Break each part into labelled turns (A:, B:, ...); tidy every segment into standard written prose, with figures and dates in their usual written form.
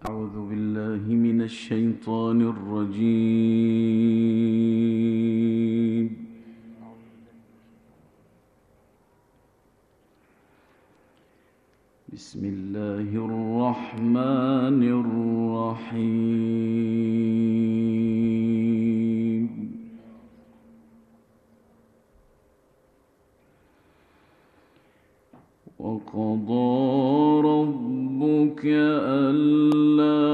A: أعوذ بالله من الشيطان الرجيم. بسم الله الرحمن الرحيم. وقضى ربك ألا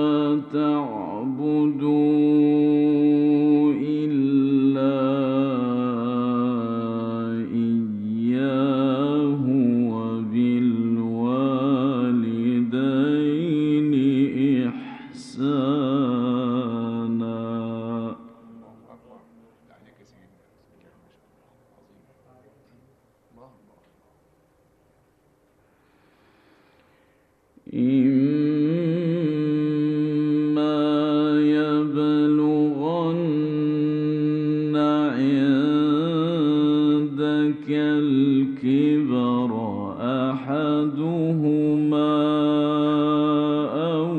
A: تعبدوا إلا إياه وبالوالدين إحسانا. إما يبلغن عندك الكبر أحدهما أو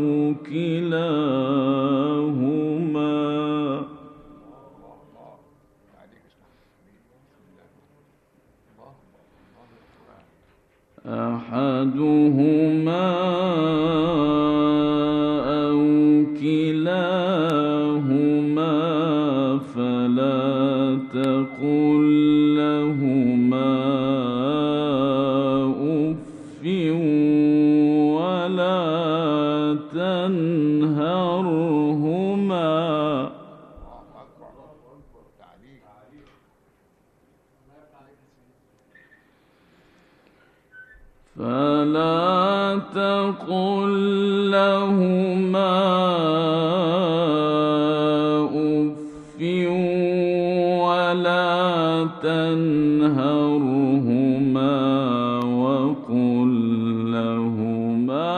A: كلاهما فلا تقل لهما أف ولا تنهرهما وقل لهما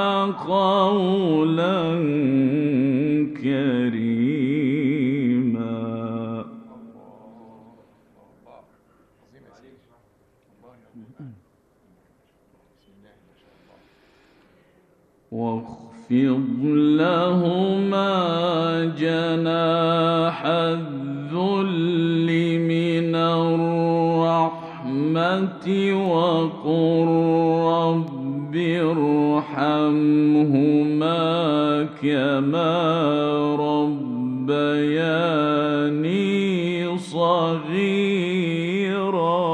A: قولا كريما. واخفض لهما جناح الذل من الرحمة وقل رب ارحمهما كما ربياني صغيرا.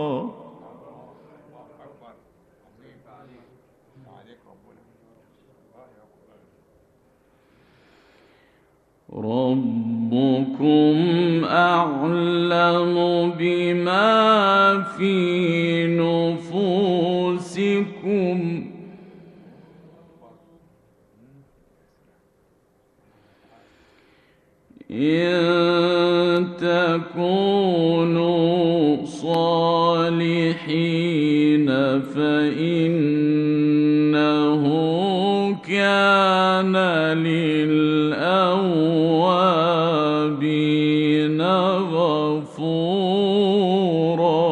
A: ربكم أعلم بما في نفوسكم إن تكونوا صالحين فإنه كان للأوابين غفورا.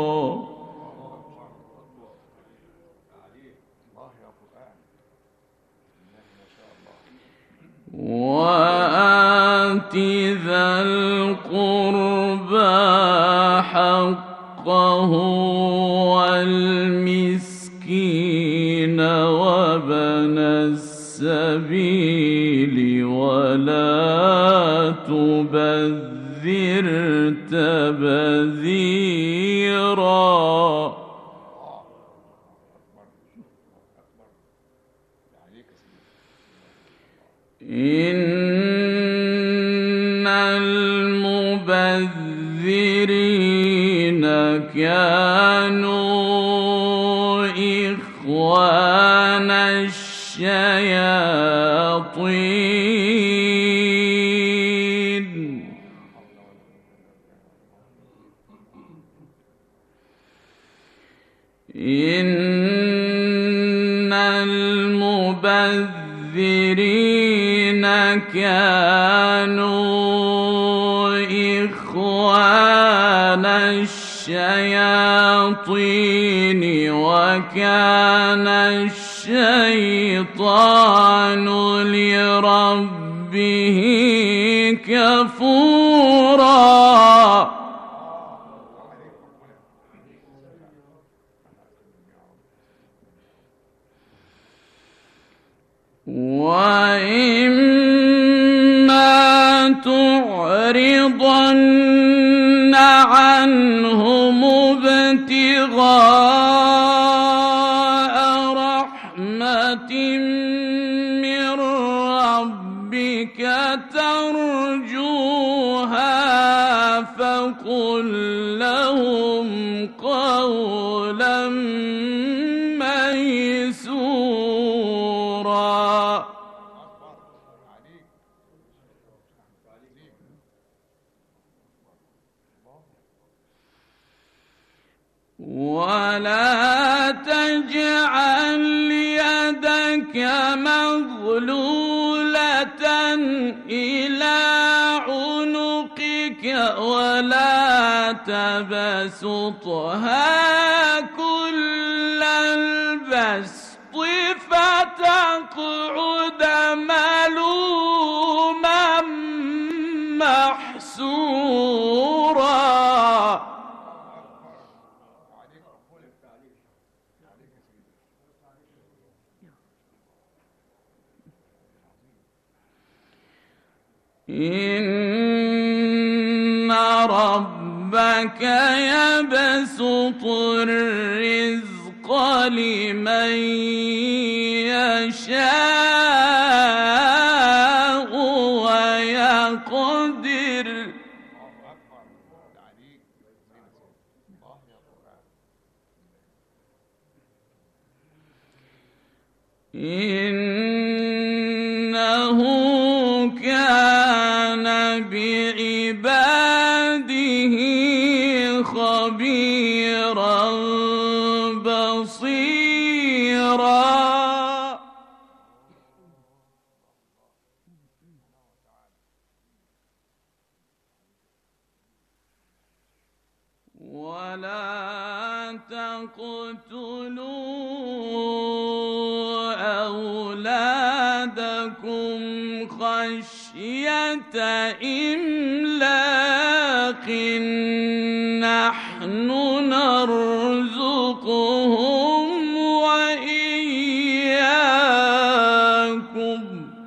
A: وآت ذا القربى حقه والمسكين وابن السبيل ولا تبذر تبذيرا. إن المبذرين كانوا إخوان الشياطين. إن المبذرين كانوا إخوان الشياطين وكان الشيطان لربه كفورا وإما تعرضن عنهم ابتغاء رحمة من ربك ترجوها فقل لهم قولا ميسورا ولا تجعل يدك مغلولة إلى عنقك ولا تبسطها كل البسط فتقعد ملوما محسورا إن ربك يبسط الرزق لمن يشاء ويقدر إنه كان بعباده خبيرا بصيرا ولا تقتلوا أولادكم خشية إملاق نحن نرزقهم وإياكم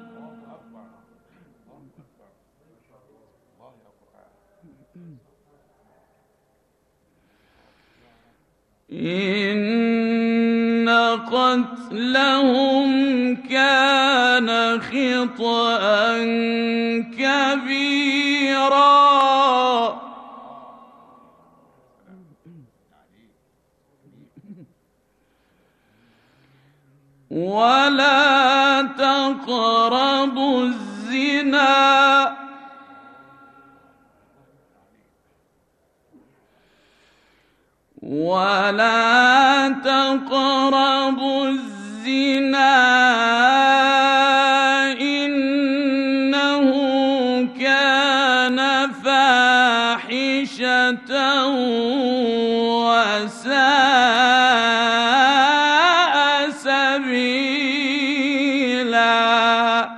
A: إن قتلهم كان خطأ كبيرا ولا تقربوا الزنا ولا تقربوا الزنا إنه كان فاحشة وساء سبيلا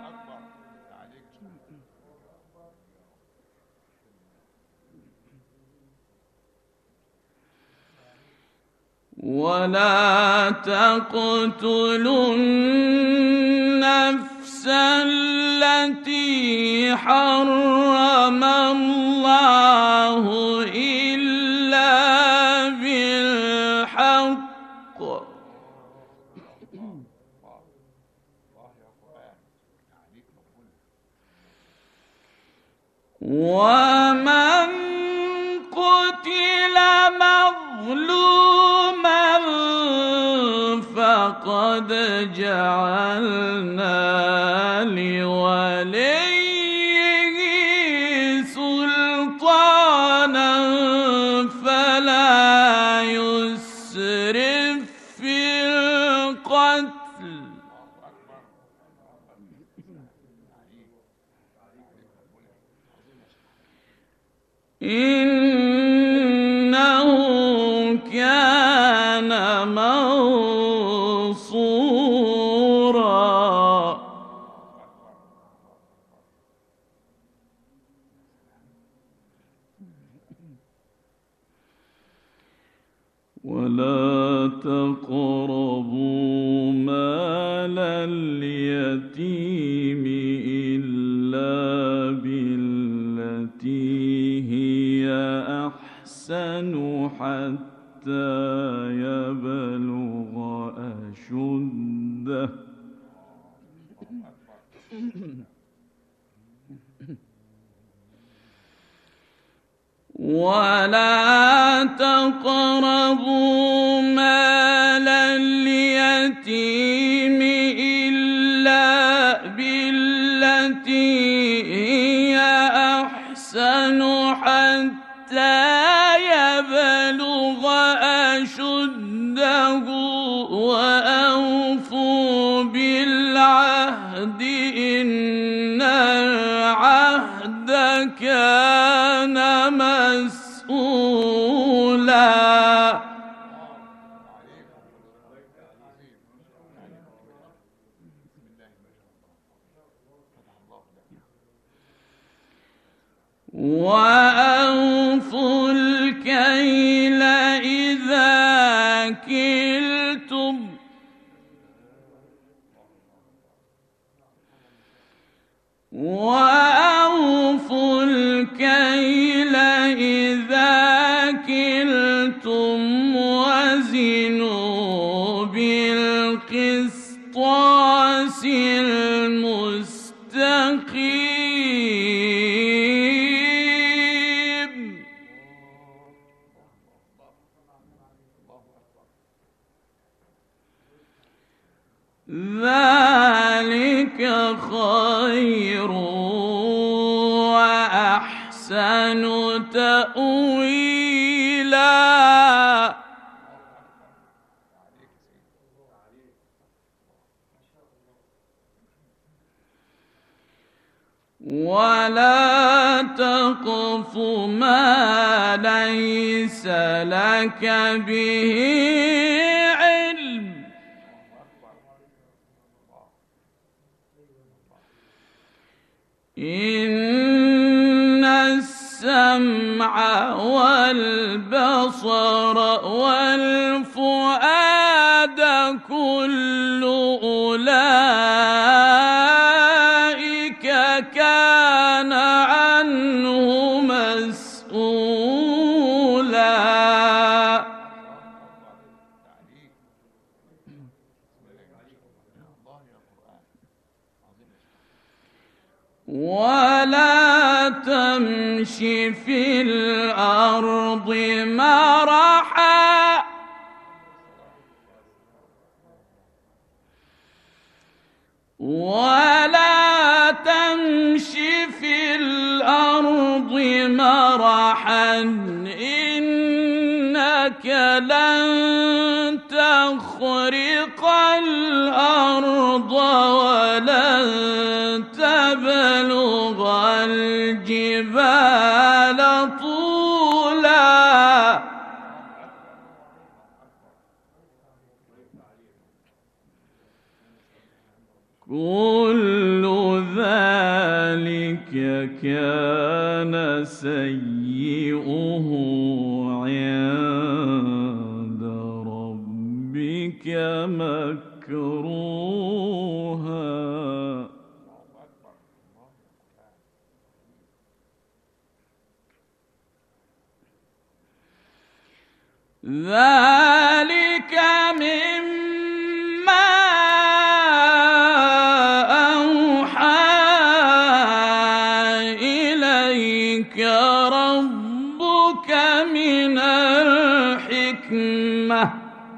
A: ولا تقتلوا النفس التي حرم الله إلا بالحق ومن قتل مظلوما فقد جعلنا لوليه سلطانا فلا يسرف في القتل إنه كان ولا تقربوا مال اليتيم إلا بالتي هي أحسن حتى يبلغ أشده ولا تقربوا مال اليتيم إلا بالتي هي أحسن حتى يبلغ أشده وأوفوا بالعهد إن العهد كان مسؤولا وأوفوا الكيل إذا كلتم وأوفوا الكيل إذا كلتم وزنوا بالقسطاس المستقيم ذلك خير وأحسن تأويلا ولا تقف ما ليس لك به علم إن السمع والبصر والفؤاد كل أولئك كان عنه مسؤولا ولا تمش في الأرض مرحا ولا تمش في الأرض مرحا إنك لن تخرق الأرض ولن تبلغ الجبال طولا كل ذلك كان سيئه عند ربك مكروها ذلك مما أوحى إليك ربك من الحكمة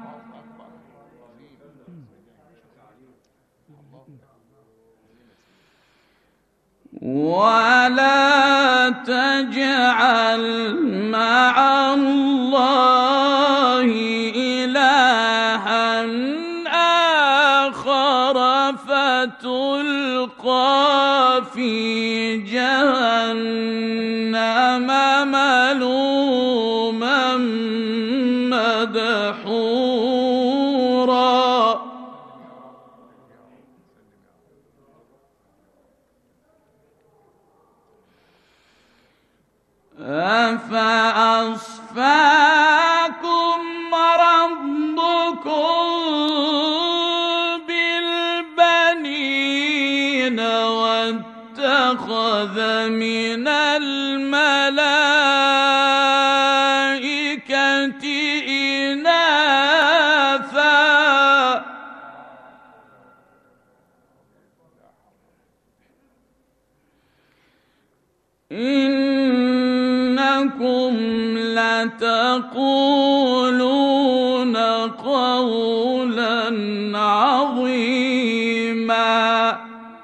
A: ولا تجعل مع الله إلها آخر فتلقى في جهنم ملوما مدحورا إنكم لتقولون قولا عظيما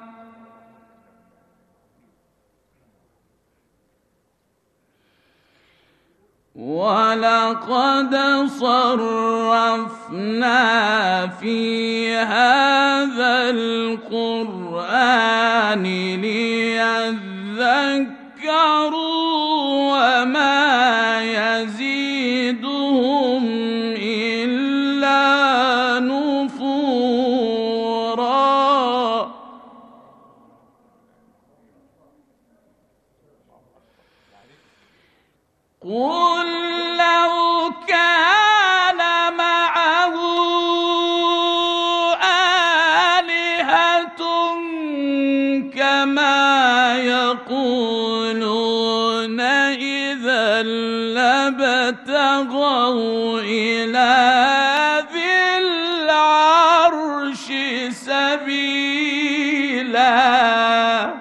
A: ولقد صرفنا في هذا القرآن ليذكروا وما يزيدهم إلا نفورا قل لو كان معه آلهة كما يقولون إذا لابتغوا إلى ذي العرش سبيلا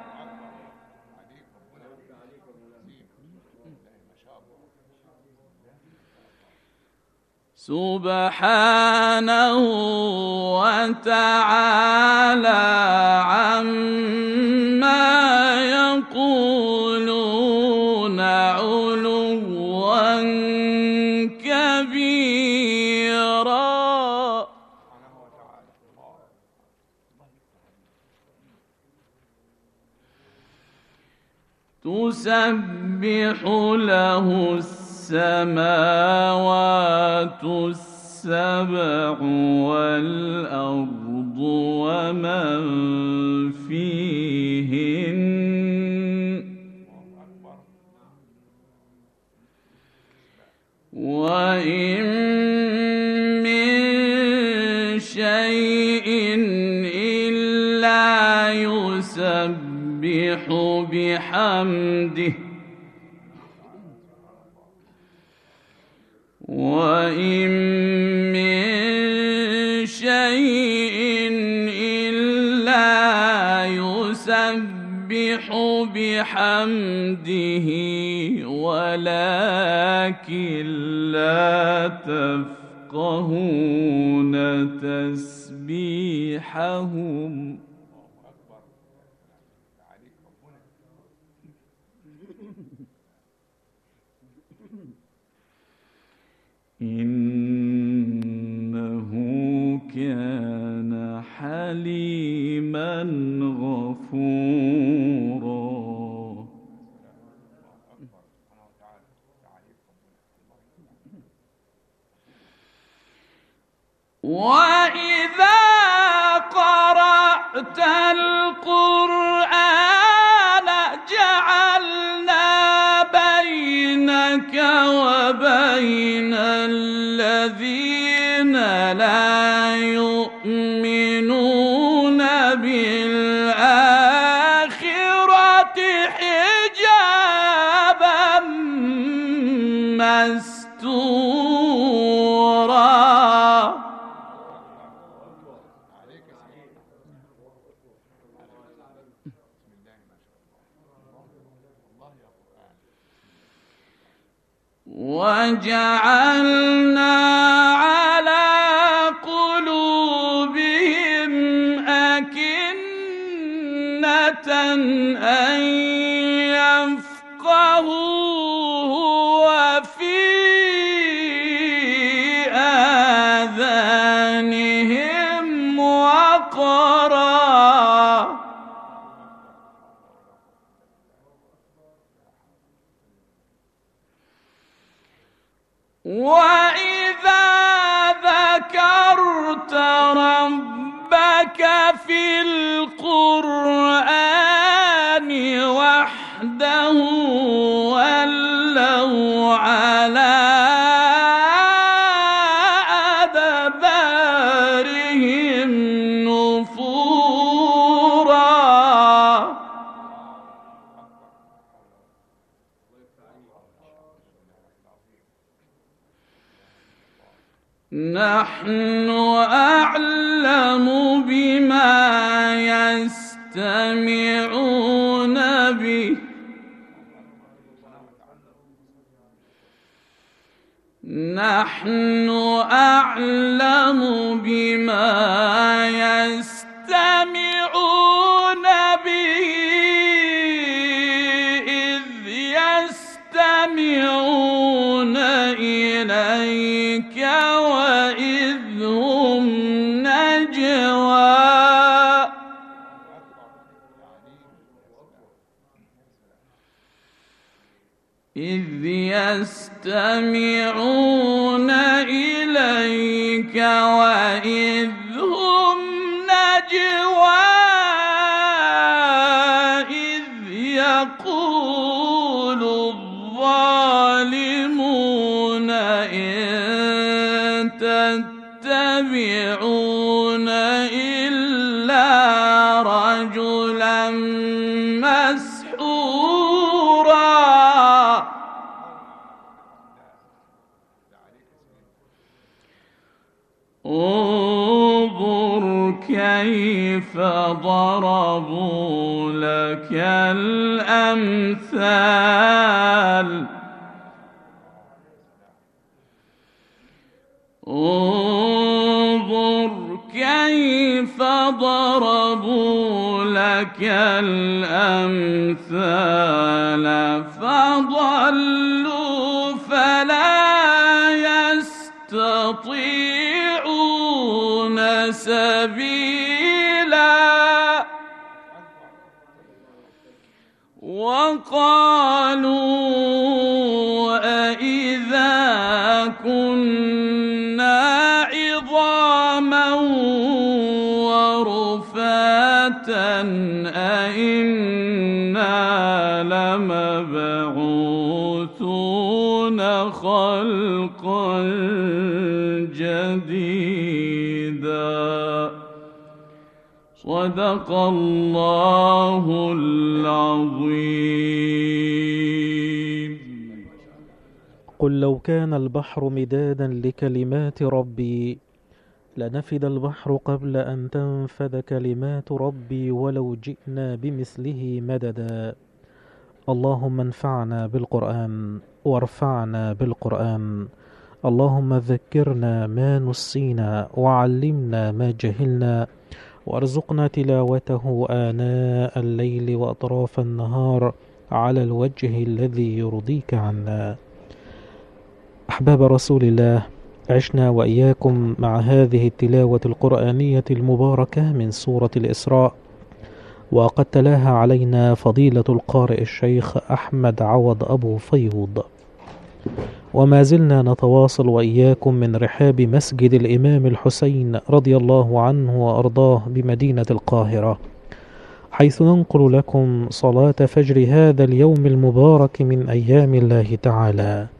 A: سبحانه وتعالى عما يقولون علوا كبيرا تسبح له السماوات السبع والأرض ومن فيهن وإن من شيء إلا يسبح بحمده وإن من شيء إلا يسبح بحمده ولكن لا تفقهون تسبيحهم إنه كان حليما غفورا وإذا قرأت القرآن جعلنا بينك وبين الذين لا يؤمنون بالآخرة حجابا مستورا وجعلنا على قلوبهم أكنة أن يفقهوه وفي آذانهم وقرا وإذا ذكرت ربك في القرآن وحده ولوا على أدبارهم نفورا نحن أعلم بما يستمعون به نحن أعلم بما يستمعون به إذ يستمعون إليك وإذ هم نجوى إذ يستمعون إليك وإذ هم نجوى إذ يقول الظالمون إن تتبعون إلا رجلا مسحورا انظر كيف ضربوا لك الأمثال انظر كيف ضربوا لك الأمثال فضلوا فلا يستطيعون سبيلا وقالوا أإذا كنا عظاما ورفاتا أإنا لمبعوثون خلقا جديدا صدق الله العظيم.
B: قل لو كان البحر مدادا لكلمات ربي لنفد البحر قبل أن تنفد كلمات ربي ولو جئنا بمثله مددا. اللهم انفعنا بالقرآن وارفعنا بالقرآن. اللهم ذكرنا ما نسينا وعلمنا ما جهلنا وارزقنا تلاوته آناء الليل وأطراف النهار على الوجه الذي يرضيك عنا. أحباب رسول الله، عشنا وإياكم مع هذه التلاوة القرآنية المباركة من سورة الإسراء، وقد تلاها علينا فضيلة القارئ الشيخ أحمد عوض أبو فيوض، وما زلنا نتواصل وإياكم من رحاب مسجد الإمام الحسين رضي الله عنه وأرضاه بمدينة القاهرة، حيث ننقل لكم صلاة فجر هذا اليوم المبارك من أيام الله تعالى.